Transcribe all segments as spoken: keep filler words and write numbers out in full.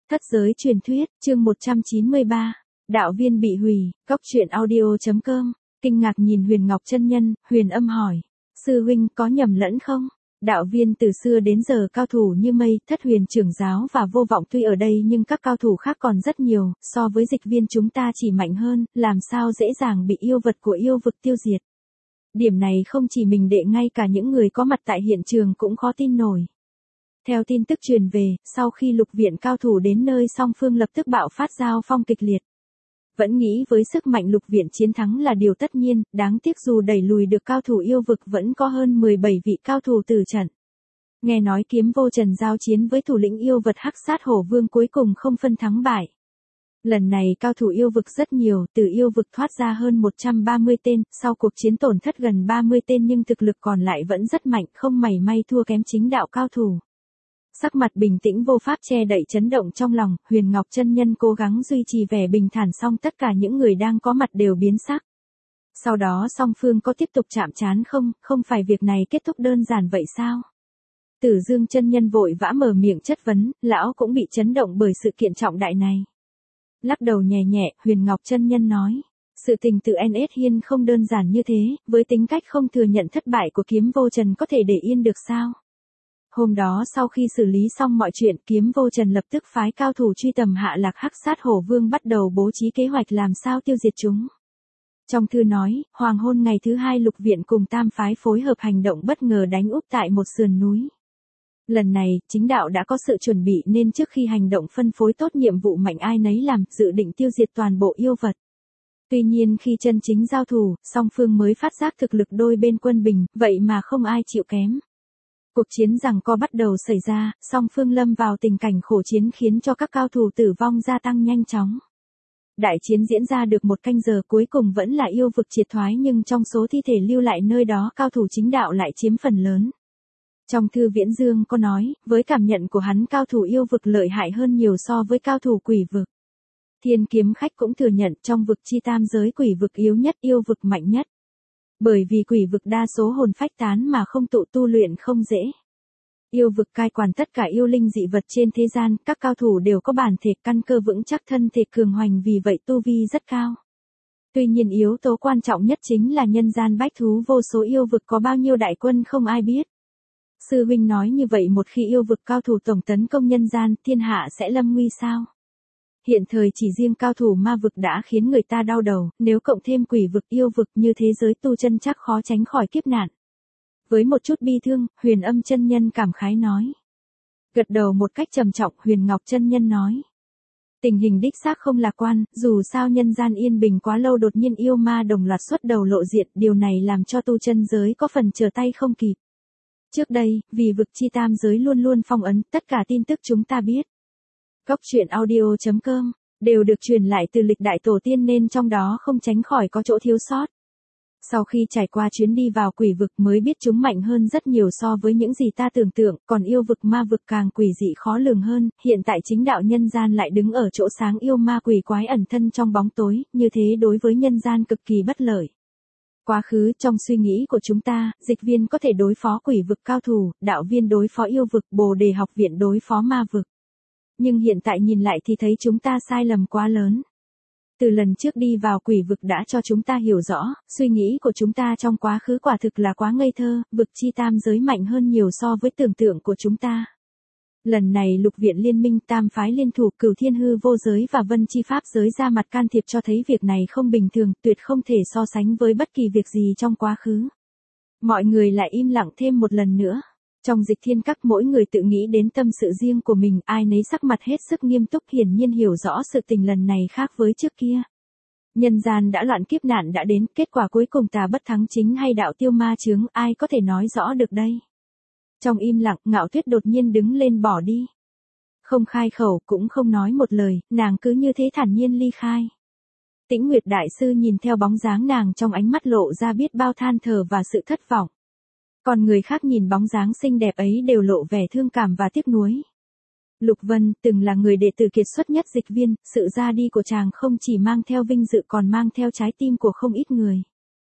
Thất giới truyền thuyết, chương một trăm chín mươi ba, đạo viên bị hủy, cóc truyện audio chấm com, kinh ngạc nhìn Huyền Ngọc chân nhân, Huyền Âm hỏi, sư huynh có nhầm lẫn không? Đạo viên từ xưa đến giờ cao thủ như mây, Thất Huyền trưởng giáo và Vô Vọng tuy ở đây nhưng các cao thủ khác còn rất nhiều, so với Dịch Viên chúng ta chỉ mạnh hơn, làm sao dễ dàng bị yêu vật của yêu vực tiêu diệt. Điểm này không chỉ mình đệ, ngay cả những người có mặt tại hiện trường cũng khó tin nổi. Theo tin tức truyền về, sau khi lục viện cao thủ đến nơi, song phương lập tức bạo phát giao phong kịch liệt. Vẫn nghĩ với sức mạnh lục viện chiến thắng là điều tất nhiên, đáng tiếc dù đẩy lùi được cao thủ yêu vực vẫn có hơn mười bảy vị cao thủ tử trận. Nghe nói Kiếm Vô Trần giao chiến với thủ lĩnh yêu vật Hắc Sát Hổ Vương cuối cùng không phân thắng bại. Lần này cao thủ yêu vực rất nhiều, từ yêu vực thoát ra hơn một trăm ba mươi tên, sau cuộc chiến tổn thất gần ba mươi tên nhưng thực lực còn lại vẫn rất mạnh, không mảy may thua kém chính đạo cao thủ. Sắc mặt bình tĩnh vô pháp che đậy chấn động trong lòng, Huyền Ngọc chân nhân cố gắng duy trì vẻ bình thản, song tất cả những người đang có mặt đều biến sắc. Sau đó song phương có tiếp tục chạm trán không, không phải việc này kết thúc đơn giản vậy sao? Tử Dương chân nhân vội vã mở miệng chất vấn, lão cũng bị chấn động bởi sự kiện trọng đại này. Lắc đầu nhẹ nhẹ, Huyền Ngọc chân nhân nói, sự tình từ en ét Hiên không đơn giản như thế, với tính cách không thừa nhận thất bại của Kiếm Vô Trần có thể để yên được sao? Hôm đó sau khi xử lý xong mọi chuyện, Kiếm Vô Trần lập tức phái cao thủ truy tầm hạ lạc Hắc Sát Hổ Vương, bắt đầu bố trí kế hoạch làm sao tiêu diệt chúng. Trong thư nói, hoàng hôn ngày thứ hai lục viện cùng tam phái phối hợp hành động bất ngờ đánh úp tại một sườn núi. Lần này, chính đạo đã có sự chuẩn bị nên trước khi hành động phân phối tốt nhiệm vụ mạnh ai nấy làm, dự định tiêu diệt toàn bộ yêu vật. Tuy nhiên khi chân chính giao thủ, song phương mới phát giác thực lực đôi bên quân bình, vậy mà không ai chịu kém. Cuộc chiến giằng co bắt đầu xảy ra, song phương lâm vào tình cảnh khổ chiến khiến cho các cao thủ tử vong gia tăng nhanh chóng. Đại chiến diễn ra được một canh giờ, cuối cùng vẫn là yêu vực triệt thoái, nhưng trong số thi thể lưu lại nơi đó cao thủ chính đạo lại chiếm phần lớn. Trong thư Viễn Dương có nói, với cảm nhận của hắn cao thủ yêu vực lợi hại hơn nhiều so với cao thủ quỷ vực. Thiên Kiếm Khách cũng thừa nhận trong vực chi tam giới quỷ vực yếu nhất, yêu vực mạnh nhất. Bởi vì quỷ vực đa số hồn phách tán mà không tụ, tu luyện không dễ. Yêu vực cai quản tất cả yêu linh dị vật trên thế gian, các cao thủ đều có bản thể căn cơ vững chắc, thân thể cường hoành, vì vậy tu vi rất cao. Tuy nhiên yếu tố quan trọng nhất chính là nhân gian bách thú, vô số yêu vực có bao nhiêu đại quân không ai biết. Sư huynh nói như vậy một khi yêu vực cao thủ tổng tấn công nhân gian, thiên hạ sẽ lâm nguy sao? Hiện thời chỉ riêng cao thủ ma vực đã khiến người ta đau đầu, nếu cộng thêm quỷ vực, yêu vực, như thế giới tu chân chắc khó tránh khỏi kiếp nạn. Với một chút bi thương, Huyền Âm chân nhân cảm khái nói. Gật đầu một cách trầm trọng, Huyền Ngọc chân nhân nói. Tình hình đích xác không lạc quan, dù sao nhân gian yên bình quá lâu, đột nhiên yêu ma đồng loạt xuất đầu lộ diện, điều này làm cho tu chân giới có phần trở tay không kịp. Trước đây, vì vực chi tam giới luôn luôn phong ấn, tất cả tin tức chúng ta biết. Cóc truyện audio chấm com, đều được truyền lại từ lịch đại tổ tiên nên trong đó không tránh khỏi có chỗ thiếu sót. Sau khi trải qua chuyến đi vào quỷ vực mới biết chúng mạnh hơn rất nhiều so với những gì ta tưởng tượng, còn yêu vực ma vực càng quỷ dị khó lường hơn, hiện tại chính đạo nhân gian lại đứng ở chỗ sáng, yêu ma quỷ quái ẩn thân trong bóng tối, như thế đối với nhân gian cực kỳ bất lợi. Quá khứ trong suy nghĩ của chúng ta, Dịch Viên có thể đối phó quỷ vực cao thủ, đạo viên đối phó yêu vực, Bồ Đề học viện đối phó ma vực. Nhưng hiện tại nhìn lại thì thấy chúng ta sai lầm quá lớn. Từ lần trước đi vào quỷ vực đã cho chúng ta hiểu rõ, suy nghĩ của chúng ta trong quá khứ quả thực là quá ngây thơ, vực chi tam giới mạnh hơn nhiều so với tưởng tượng của chúng ta. Lần này lục viện liên minh, tam phái liên thủ, Cửu Thiên Hư vô giới và Vân chi pháp giới ra mặt can thiệp cho thấy việc này không bình thường, tuyệt không thể so sánh với bất kỳ việc gì trong quá khứ. Mọi người lại im lặng thêm một lần nữa. Trong Dịch Thiên Các mỗi người tự nghĩ đến tâm sự riêng của mình, ai nấy sắc mặt hết sức nghiêm túc, hiển nhiên hiểu rõ sự tình lần này khác với trước kia. Nhân gian đã loạn, kiếp nạn đã đến, kết quả cuối cùng tà bất thắng chính hay đạo tiêu ma chướng, ai có thể nói rõ được đây. Trong im lặng, Ngạo Tuyết đột nhiên đứng lên bỏ đi. Không khai khẩu, cũng không nói một lời, nàng cứ như thế thản nhiên ly khai. Tĩnh Nguyệt đại sư nhìn theo bóng dáng nàng, trong ánh mắt lộ ra biết bao than thở và sự thất vọng. Còn người khác nhìn bóng dáng xinh đẹp ấy đều lộ vẻ thương cảm và tiếc nuối. Lục Vân, từng là người đệ tử kiệt xuất nhất Dịch Viên, sự ra đi của chàng không chỉ mang theo vinh dự còn mang theo trái tim của không ít người.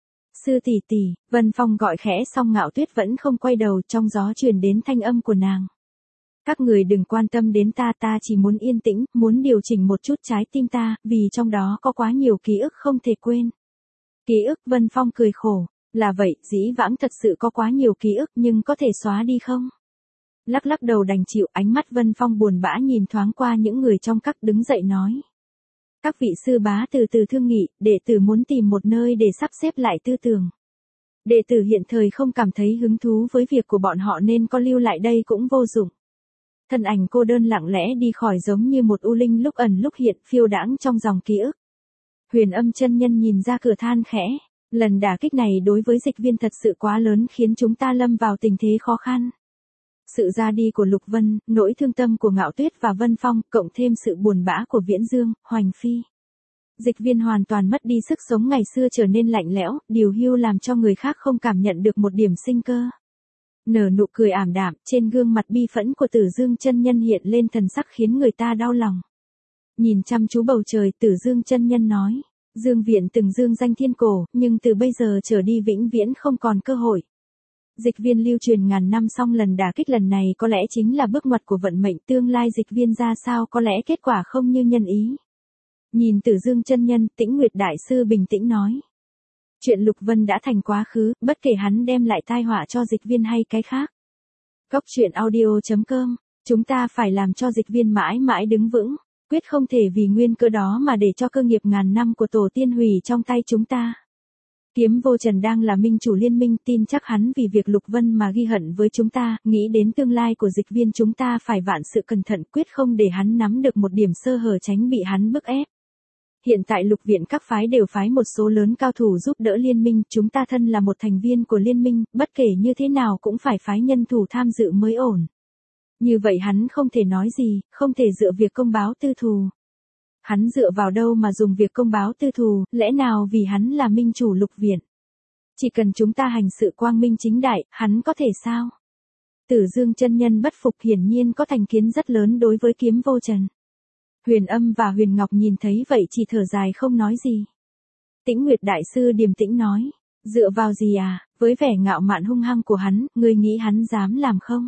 Sư tỷ tỷ, Vân Phong gọi khẽ xong Ngạo Tuyết vẫn không quay đầu, trong gió truyền đến thanh âm của nàng. Các người đừng quan tâm đến ta, ta chỉ muốn yên tĩnh, muốn điều chỉnh một chút trái tim ta, vì trong đó có quá nhiều ký ức không thể quên. Ký ức? Vân Phong cười khổ. Là vậy, dĩ vãng thật sự có quá nhiều ký ức nhưng có thể xóa đi không? Lắc lắc đầu đành chịu, ánh mắt Vân Phong buồn bã nhìn thoáng qua những người trong các, đứng dậy nói. Các vị sư bá từ từ thương nghị, đệ tử muốn tìm một nơi để sắp xếp lại tư tưởng. Đệ tử hiện thời không cảm thấy hứng thú với việc của bọn họ nên có lưu lại đây cũng vô dụng. Thân ảnh cô đơn lặng lẽ đi khỏi giống như một u linh lúc ẩn lúc hiện, phiêu đãng trong dòng ký ức. Huyền Âm chân nhân nhìn ra cửa than khẽ. Lần đả kích này đối với Dịch Viên thật sự quá lớn, khiến chúng ta lâm vào tình thế khó khăn. Sự ra đi của Lục Vân, nỗi thương tâm của Ngạo Tuyết và Vân Phong, cộng thêm sự buồn bã của Viễn Dương, Hoành Phi. Dịch Viên hoàn toàn mất đi sức sống, ngày xưa trở nên lạnh lẽo, điều hiu làm cho người khác không cảm nhận được một điểm sinh cơ. Nở nụ cười ảm đạm, trên gương mặt bi phẫn của Tử Dương chân nhân hiện lên thần sắc khiến người ta đau lòng. Nhìn chăm chú bầu trời, Tử Dương chân nhân nói. Dương Viện từng dương danh thiên cổ, nhưng từ bây giờ trở đi vĩnh viễn không còn cơ hội. Dịch Viên lưu truyền ngàn năm, song lần đả kích lần này có lẽ chính là bước ngoặt của vận mệnh, tương lai Dịch Viên ra sao có lẽ kết quả không như nhân ý. Nhìn Tử Dương chân nhân, Tĩnh Nguyệt đại sư bình tĩnh nói. Chuyện Lục Vân đã thành quá khứ, bất kể hắn đem lại tai họa cho Dịch Viên hay cái khác. Cốc truyện audio chấm com, chúng ta phải làm cho Dịch Viên mãi mãi đứng vững. Quyết không thể vì nguyên cơ đó mà để cho cơ nghiệp ngàn năm của tổ tiên hủy trong tay chúng ta. Kiếm Vô Trần đang là minh chủ liên minh, tin chắc hắn vì việc Lục Vân mà ghi hận với chúng ta, nghĩ đến tương lai của Dịch Viên chúng ta phải vạn sự cẩn thận, quyết không để hắn nắm được một điểm sơ hở, tránh bị hắn bức ép. Hiện tại Lục viện các phái đều phái một số lớn cao thủ giúp đỡ liên minh, chúng ta thân là một thành viên của liên minh, bất kể như thế nào cũng phải phái nhân thủ tham dự mới ổn. Như vậy hắn không thể nói gì, không thể dựa việc công báo tư thù. Hắn dựa vào đâu mà dùng việc công báo tư thù, lẽ nào vì hắn là minh chủ Lục viện. Chỉ cần chúng ta hành sự quang minh chính đại, hắn có thể sao? Tử Dương chân nhân bất phục, hiển nhiên có thành kiến rất lớn đối với Kiếm Vô Trần. Huyền Âm và Huyền Ngọc nhìn thấy vậy chỉ thở dài không nói gì. Tĩnh Nguyệt đại sư điềm tĩnh nói, dựa vào gì à, với vẻ ngạo mạn hung hăng của hắn, ngươi nghĩ hắn dám làm không?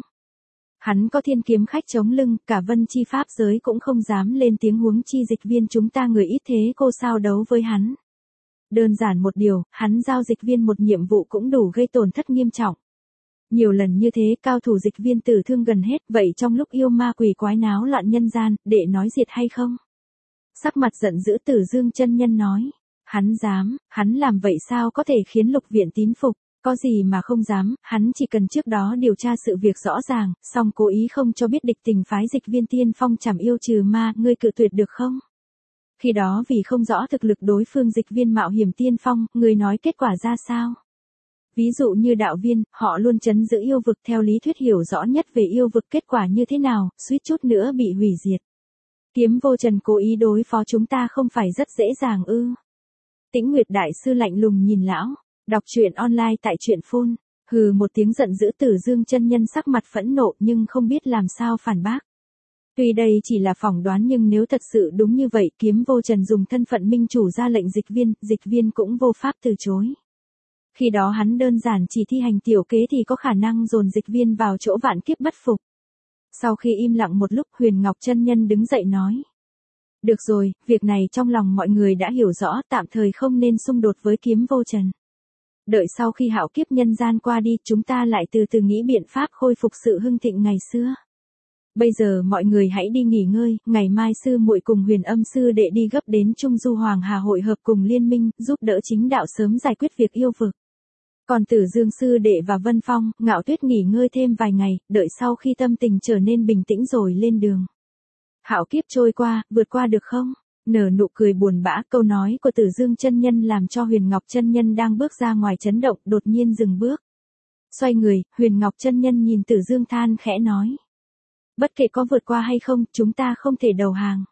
Hắn có thiên kiếm khách chống lưng, cả Vân Chi pháp giới cũng không dám lên tiếng, huống chi Dịch Viên chúng ta người ít thế cô sao đấu với hắn. Đơn giản một điều, hắn giao Dịch Viên một nhiệm vụ cũng đủ gây tổn thất nghiêm trọng. Nhiều lần như thế, cao thủ Dịch Viên tử thương gần hết, vậy trong lúc yêu ma quỷ quái náo loạn nhân gian, đệ nói diệt hay không? Sắc mặt giận dữ Tử Dương chân nhân nói, hắn dám, hắn làm vậy sao có thể khiến Lục viện tín phục? Có gì mà không dám, hắn chỉ cần trước đó điều tra sự việc rõ ràng, song cố ý không cho biết địch tình phái Dịch Viên tiên phong chảm yêu trừ ma, ngươi cự tuyệt được không? Khi đó vì không rõ thực lực đối phương Dịch Viên mạo hiểm tiên phong, ngươi nói kết quả ra sao? Ví dụ như đạo viên, họ luôn trấn giữ yêu vực, theo lý thuyết hiểu rõ nhất về yêu vực, kết quả như thế nào, suýt chút nữa bị hủy diệt. Kiếm Vô Trần cố ý đối phó chúng ta không phải rất dễ dàng ư? Tĩnh Nguyệt đại sư lạnh lùng nhìn lão. Đọc truyện online tại truyện phone. Hừ một tiếng giận dữ, Tử Dương chân nhân sắc mặt phẫn nộ nhưng không biết làm sao phản bác. Tuy đây chỉ là phỏng đoán nhưng nếu thật sự đúng như vậy, Kiếm Vô Trần dùng thân phận minh chủ ra lệnh Dịch Viên, Dịch Viên cũng vô pháp từ chối. Khi đó hắn đơn giản chỉ thi hành tiểu kế thì có khả năng dồn Dịch Viên vào chỗ vạn kiếp bất phục. Sau khi im lặng một lúc, Huyền Ngọc chân nhân đứng dậy nói. Được rồi, việc này trong lòng mọi người đã hiểu rõ, tạm thời không nên xung đột với Kiếm Vô Trần. Đợi sau khi hạo kiếp nhân gian qua đi, chúng ta lại từ từ nghĩ biện pháp khôi phục sự hưng thịnh ngày xưa. Bây giờ mọi người hãy đi nghỉ ngơi, ngày mai sư muội cùng Huyền Âm sư đệ đi gấp đến Trung Du Hoàng Hà hội hợp cùng liên minh, giúp đỡ chính đạo sớm giải quyết việc yêu vực. Còn Tử Dương sư đệ và Vân Phong, Ngạo Tuyết nghỉ ngơi thêm vài ngày, đợi sau khi tâm tình trở nên bình tĩnh rồi lên đường. Hạo kiếp trôi qua, vượt qua được không? Nở nụ cười buồn bã, câu nói của Tử Dương chân nhân làm cho Huyền Ngọc chân nhân đang bước ra ngoài chấn động, đột nhiên dừng bước. Xoay người, Huyền Ngọc chân nhân nhìn Tử Dương than khẽ nói. Bất kể có vượt qua hay không, chúng ta không thể đầu hàng.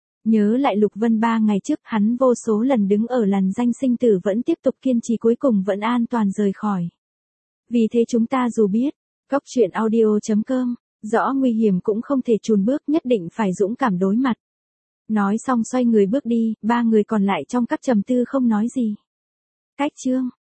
Nhớ lại Lục Vân ba ngày trước, hắn vô số lần đứng ở làn danh sinh tử vẫn tiếp tục kiên trì, cuối cùng vẫn an toàn rời khỏi. Vì thế chúng ta dù biết, cốc truyện audio chấm com, rõ nguy hiểm cũng không thể chùn bước, nhất định phải dũng cảm đối mặt. Nói xong xoay người bước đi, ba người còn lại trong các trầm tư không nói gì. Cách chương